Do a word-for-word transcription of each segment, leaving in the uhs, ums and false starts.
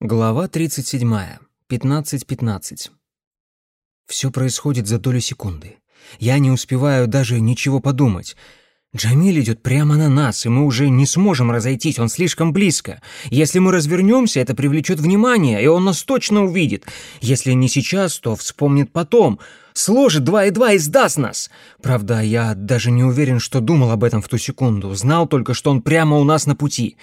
Глава тридцать семь. пятнадцать пятнадцать. Все происходит за долю секунды. Я не успеваю даже ничего подумать. Джамиль идет прямо на нас, и мы уже не сможем разойтись, он слишком близко. Если мы развернемся, это привлечет внимание, и он нас точно увидит. Если не сейчас, то вспомнит потом. Сложит два и два и сдаст нас. Правда, я даже не уверен, что думал об этом в ту секунду. Знал только, что он прямо у нас на пути.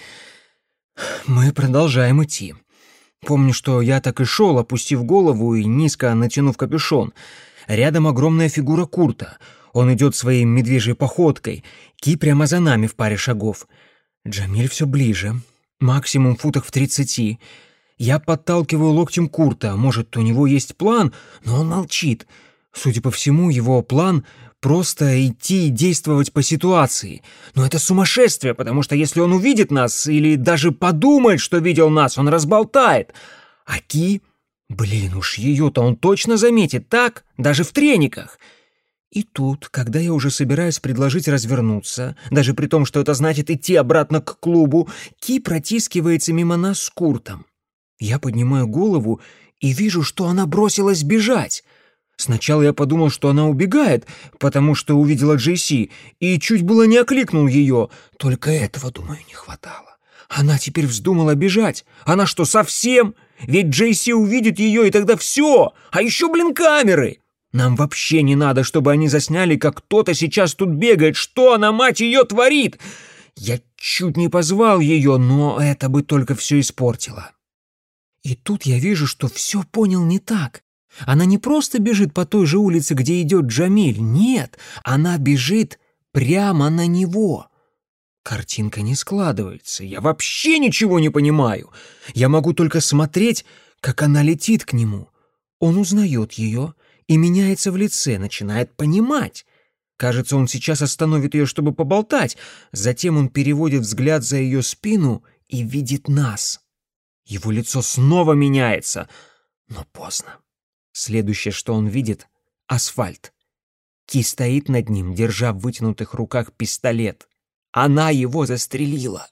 Мы продолжаем идти. Помню, что я так и шел, опустив голову и низко натянув капюшон. Рядом огромная фигура Курта. Он идет своей медвежьей походкой. Ки прямо за нами в паре шагов. Джамиль все ближе. Максимум футах в тридцати. Я подталкиваю локтем Курта. Может, у него есть план, но он молчит. Судя по всему, его план — просто идти и действовать по ситуации. Но это сумасшествие, потому что если он увидит нас или даже подумает, что видел нас, он разболтает. А Ки... Блин, уж ее-то он точно заметит, так? Даже в трениках. И тут, когда я уже собираюсь предложить развернуться, даже при том, что это значит идти обратно к клубу, Ки протискивается мимо нас с Куртом. Я поднимаю голову и вижу, что она бросилась бежать. Сначала я подумал, что она убегает, потому что увидела Джейси, и чуть было не окликнул ее. Только этого, думаю, не хватало. Она теперь вздумала бежать. Она что, совсем? Ведь Джейси увидит ее, и тогда все. А еще, блин, камеры. Нам вообще не надо, чтобы они засняли, как кто-то сейчас тут бегает. Что она, мать ее, творит? Я чуть не позвал ее, но это бы только все испортило. И тут я вижу, что все понял не так. Она не просто бежит по той же улице, где идет Джамиль. Нет, она бежит прямо на него. Картинка не складывается. Я вообще ничего не понимаю. Я могу только смотреть, как она летит к нему. Он узнает ее и меняется в лице, начинает понимать. Кажется, он сейчас остановит ее, чтобы поболтать. Затем он переводит взгляд за ее спину и видит нас. Его лицо снова меняется, но поздно. Следующее, что он видит — асфальт. Ки стоит над ним, держа в вытянутых руках пистолет. Она его застрелила.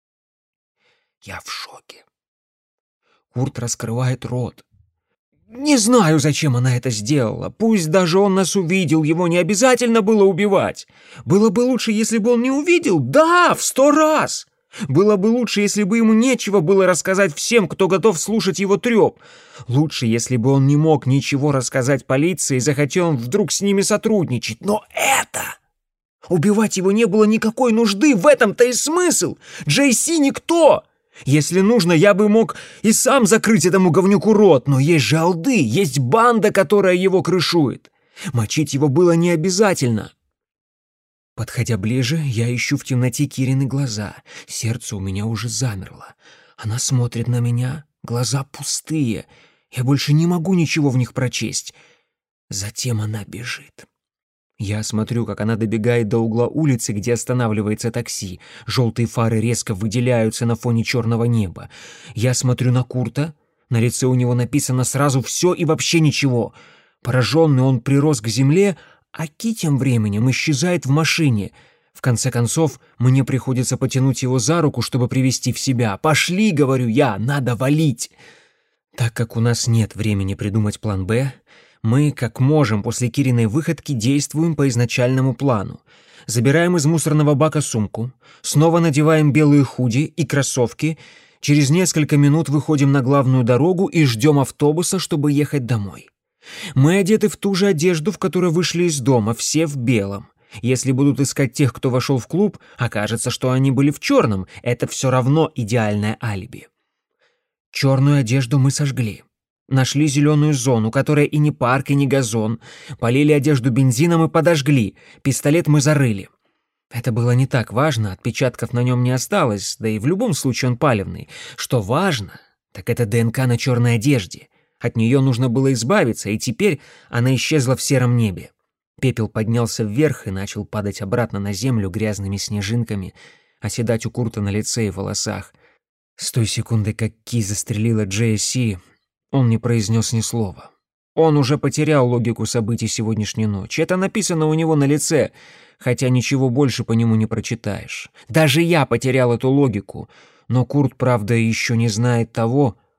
Я в шоке. Курт раскрывает рот. Не знаю, зачем она это сделала. Пусть даже он нас увидел, его не обязательно было убивать. Было бы лучше, если бы он не увидел. Да, в сто раз. Было бы лучше, если бы ему нечего было рассказать всем, кто готов слушать его треп. Лучше, если бы он не мог ничего рассказать полиции, захотел он вдруг с ними сотрудничать. Но это... Убивать его не было никакой нужды, в этом-то и смысл. Джейси никто. Если нужно, я бы мог и сам закрыть этому говнюку рот, но есть же алды, есть банда, которая его крышует. Мочить его было не обязательно. Подходя ближе, я ищу в темноте Кирины глаза. Сердце у меня уже замерло. Она смотрит на меня, глаза пустые. Я больше не могу ничего в них прочесть. Затем она бежит. Я смотрю, как она добегает до угла улицы, где останавливается такси. Желтые фары резко выделяются на фоне черного неба. Я смотрю на Курта. На лице у него написано сразу все и вообще ничего. Пораженный, он прирос к земле, а Ки тем временем исчезает в машине. В конце концов, мне приходится потянуть его за руку, чтобы привести в себя. «Пошли», — говорю я, — «надо валить». Так как у нас нет времени придумать план «Б», мы, как можем, после Кириной выходки действуем по изначальному плану. Забираем из мусорного бака сумку, снова надеваем белые худи и кроссовки, через несколько минут выходим на главную дорогу и ждем автобуса, чтобы ехать домой. Мы одеты в ту же одежду, в которой вышли из дома, все в белом. Если будут искать тех, кто вошел в клуб, окажется, что они были в черном. Это все равно идеальное алиби. Черную одежду мы сожгли. Нашли зеленую зону, которая и не парк, и не газон. Полили одежду бензином и подожгли. Пистолет мы зарыли. Это было не так важно, отпечатков на нем не осталось, да и в любом случае он палевный. Что важно, так это ДНК на черной одежде. От нее нужно было избавиться, и теперь она исчезла в сером небе. Пепел поднялся вверх и начал падать обратно на землю грязными снежинками, оседать у Курта на лице и волосах. С той секунды, как Ки застрелила Джейси, он не произнес ни слова. Он уже потерял логику событий сегодняшней ночи. Это написано у него на лице, хотя ничего больше по нему не прочитаешь. Даже я потерял эту логику, но Курт, правда, еще не знает того,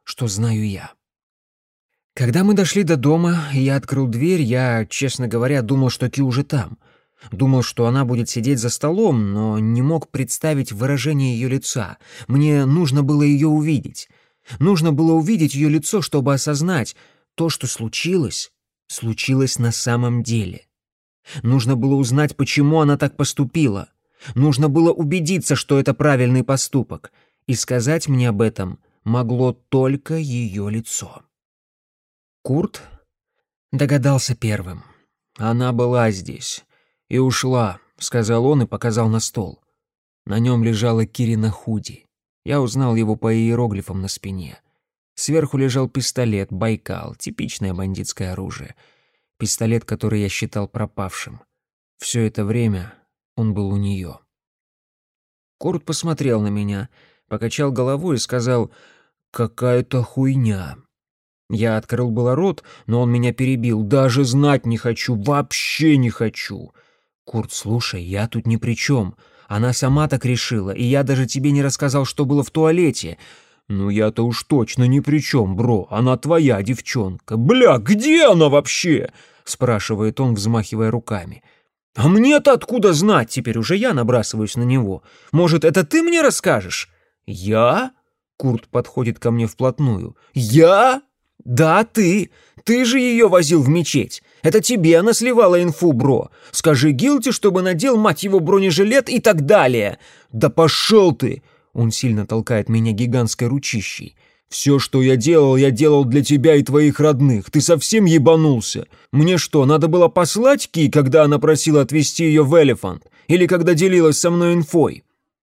что знаю я. Когда мы дошли до дома, и я открыл дверь, я, честно говоря, думал, что Ки уже там. Думал, что она будет сидеть за столом, но не мог представить выражение ее лица. Мне нужно было ее увидеть. Нужно было увидеть ее лицо, чтобы осознать, то, что случилось, случилось на самом деле. Нужно было узнать, почему она так поступила. Нужно было убедиться, что это правильный поступок. И сказать мне об этом могло только ее лицо. Курт догадался первым. «Она была здесь и ушла», — сказал он и показал на стол. На нем лежала Кирина худи. Я узнал его по иероглифам на спине. Сверху лежал пистолет «Байкал», типичное бандитское оружие. Пистолет, который я считал пропавшим. Все это время он был у нее. Курт посмотрел на меня, покачал головой и сказал: «Какая-то хуйня». Я открыл было рот, но он меня перебил. «Даже знать не хочу, вообще не хочу». «Курт, слушай, я тут ни при чем. Она сама так решила, и я даже тебе не рассказал, что было в туалете». «Ну я-то уж точно ни при чем, бро. Она твоя девчонка». «Бля, где она вообще?» — спрашивает он, взмахивая руками. «А мне-то откуда знать?» Теперь уже я набрасываюсь на него. «Может, это ты мне расскажешь?» «Я?» — Курт подходит ко мне вплотную. «Я?» «Да, ты. Ты же ее возил в мечеть. Это тебе она сливала инфу, бро. Скажи Гилти, чтобы надел, мать его, бронежилет и так далее». «Да пошел ты!» Он сильно толкает меня гигантской ручищей. «Все, что я делал, я делал для тебя и твоих родных. Ты совсем ебанулся? Мне что, надо было послать Ки, когда она просила отвезти ее в Элефант? Или когда делилась со мной инфой?»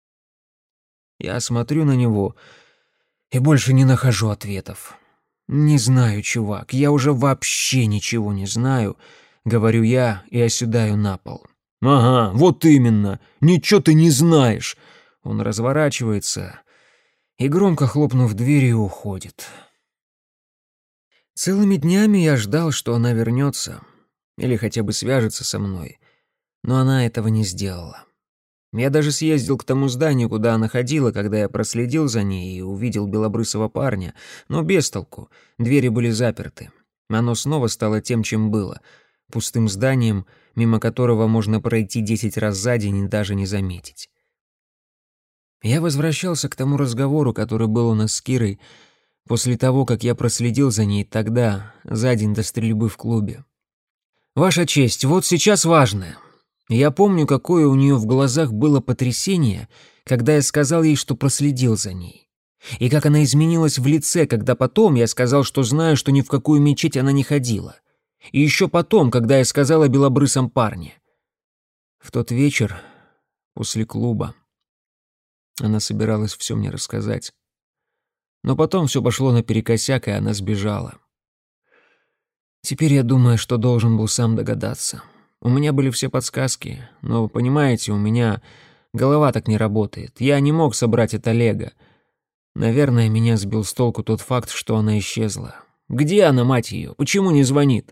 Я смотрю на него и больше не нахожу ответов. «Не знаю, чувак, я уже вообще ничего не знаю», — говорю я и оседаю на пол. «Ага, вот именно, ничего ты не знаешь». Он разворачивается и, громко хлопнув дверью, уходит. Целыми днями я ждал, что она вернется или хотя бы свяжется со мной, но она этого не сделала. Я даже съездил к тому зданию, куда она ходила, когда я проследил за ней и увидел белобрысого парня, но без толку, двери были заперты. Оно снова стало тем, чем было, пустым зданием, мимо которого можно пройти десять раз за день и даже не заметить. Я возвращался к тому разговору, который был у нас с Кирой, после того, как я проследил за ней тогда, за день до стрельбы в клубе. «Ваша честь, вот сейчас важное. Я помню, какое у нее в глазах было потрясение, когда я сказал ей, что проследил за ней. И как она изменилась в лице, когда потом я сказал, что знаю, что ни в какую мечеть она не ходила. И еще потом, когда я сказал о белобрысом парне. В тот вечер, после клуба, она собиралась все мне рассказать. Но потом все пошло наперекосяк, и она сбежала. Теперь я думаю, что должен был сам догадаться. У меня были все подсказки, но, понимаете, у меня голова так не работает. Я не мог собрать это лего. Наверное, меня сбил с толку тот факт, что она исчезла. Где она, мать ее? Почему не звонит?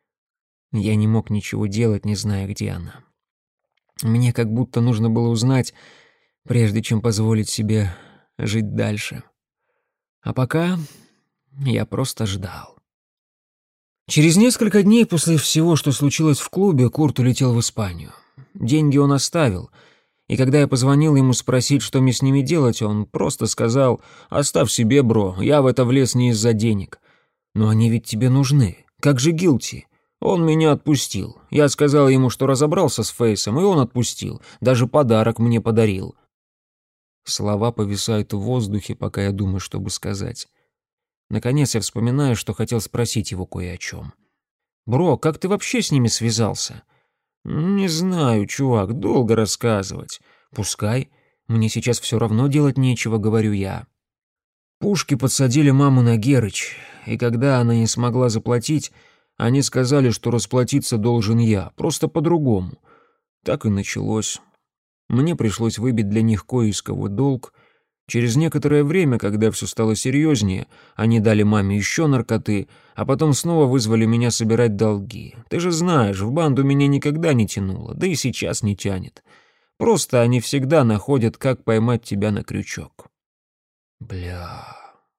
Я не мог ничего делать, не зная, где она. Мне как будто нужно было узнать, прежде чем позволить себе жить дальше. А пока я просто ждал. Через несколько дней после всего, что случилось в клубе, Курт улетел в Испанию. Деньги он оставил, и когда я позвонил ему спросить, что мне с ними делать, он просто сказал: «Оставь себе, бро, я в это влез не из-за денег». «Но они ведь тебе нужны. Как же Гилти?» Он меня отпустил. Я сказал ему, что разобрался с Фейсом, и он отпустил. Даже подарок мне подарил. Слова повисают в воздухе, пока я думаю, что бы сказать. Наконец я вспоминаю, что хотел спросить его кое о чем. «Бро, как ты вообще с ними связался?» «Не знаю, чувак, долго рассказывать». «Пускай. Мне сейчас все равно делать нечего», — говорю я. Пушки подсадили маму на Герыч, и когда она не смогла заплатить, они сказали, что расплатиться должен я, просто по-другому. Так и началось. Мне пришлось выбить для них кое из кого долг. Через некоторое время, когда все стало серьезнее, они дали маме еще наркоты, а потом снова вызвали меня собирать долги. Ты же знаешь, в банду меня никогда не тянуло, да и сейчас не тянет. Просто они всегда находят, как поймать тебя на крючок. Бля,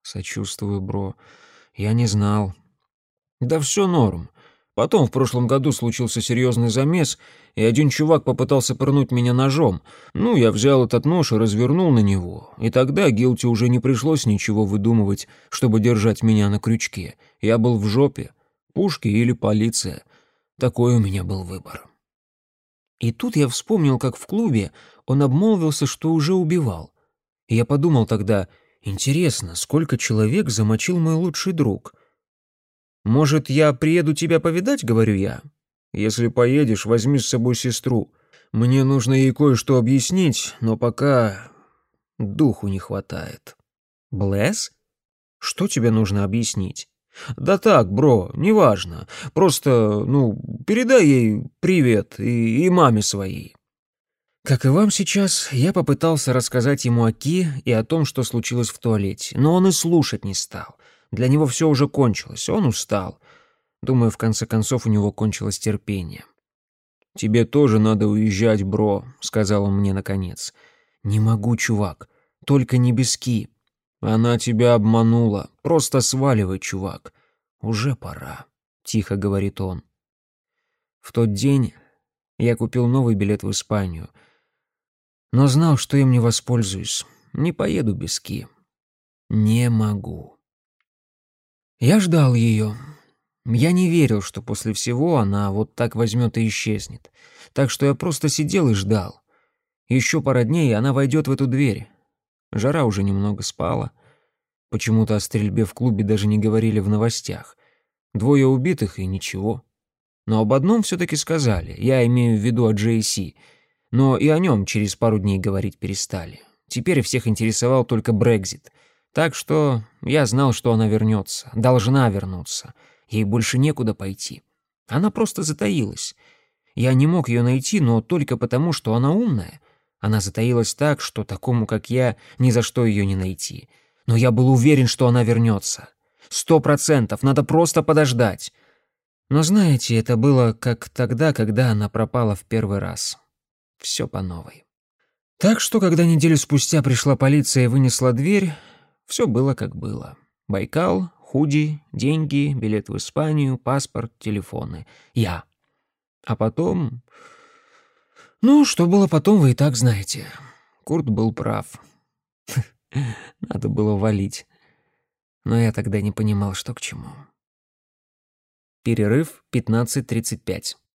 Сочувствую, бро. Я не знал. Да все норм. Потом в прошлом году случился серьезный замес, и один чувак попытался пырнуть меня ножом. Ну, я взял этот нож и развернул на него. И тогда Гилти уже не пришлось ничего выдумывать, чтобы держать меня на крючке. Я был в жопе. Пушки или полиция. Такой у меня был выбор. И тут я вспомнил, как в клубе он обмолвился, что уже убивал. И я подумал тогда, интересно, сколько человек замочил мой лучший друг? «Может, я приеду тебя повидать?» — говорю я. «Если поедешь, возьми с собой сестру. Мне нужно ей кое-что объяснить, но пока духу не хватает». «Блэс? Что тебе нужно объяснить?» «Да так, бро, неважно. Просто, ну, передай ей привет и, и маме своей». Как и вам сейчас, я попытался рассказать ему о Ки и о том, что случилось в туалете, но он и слушать не стал. Для него все уже кончилось, он устал. Думаю, в конце концов у него кончилось терпение. «Тебе тоже надо уезжать, бро», — сказал он мне наконец. «Не могу, чувак, только не без Ки». «Она тебя обманула, просто сваливай, чувак». «Уже пора», — тихо говорит он. В тот день я купил новый билет в Испанию, но знал, что им не воспользуюсь. Не поеду без Ки. Не могу. Я ждал ее. Я не верил, что после всего она вот так возьмет и исчезнет. Так что я просто сидел и ждал. Еще пара дней, и она войдет в эту дверь. Жара уже немного спала. Почему-то о стрельбе в клубе даже не говорили в новостях. Двое убитых и ничего. Но об одном все-таки сказали. Я имею в виду о Джей Си. Но и о нем через пару дней говорить перестали. Теперь всех интересовал только Брексит. Так что я знал, что она вернется. Должна вернуться. Ей больше некуда пойти. Она просто затаилась. Я не мог ее найти, но только потому, что она умная. Она затаилась так, что такому, как я, ни за что ее не найти. Но я был уверен, что она вернется. Сто процентов, надо просто подождать. Но знаете, это было как тогда, когда она пропала в первый раз. Все по новой. Так что, когда неделю спустя пришла полиция и вынесла дверь, все было как было. Байкал, худи, деньги, билет в Испанию, паспорт, телефоны. Я. А потом... Ну, что было потом, вы и так знаете. Курт был прав. Надо было валить. Но я тогда не понимал, что к чему. Перерыв пятнадцать тридцать пять.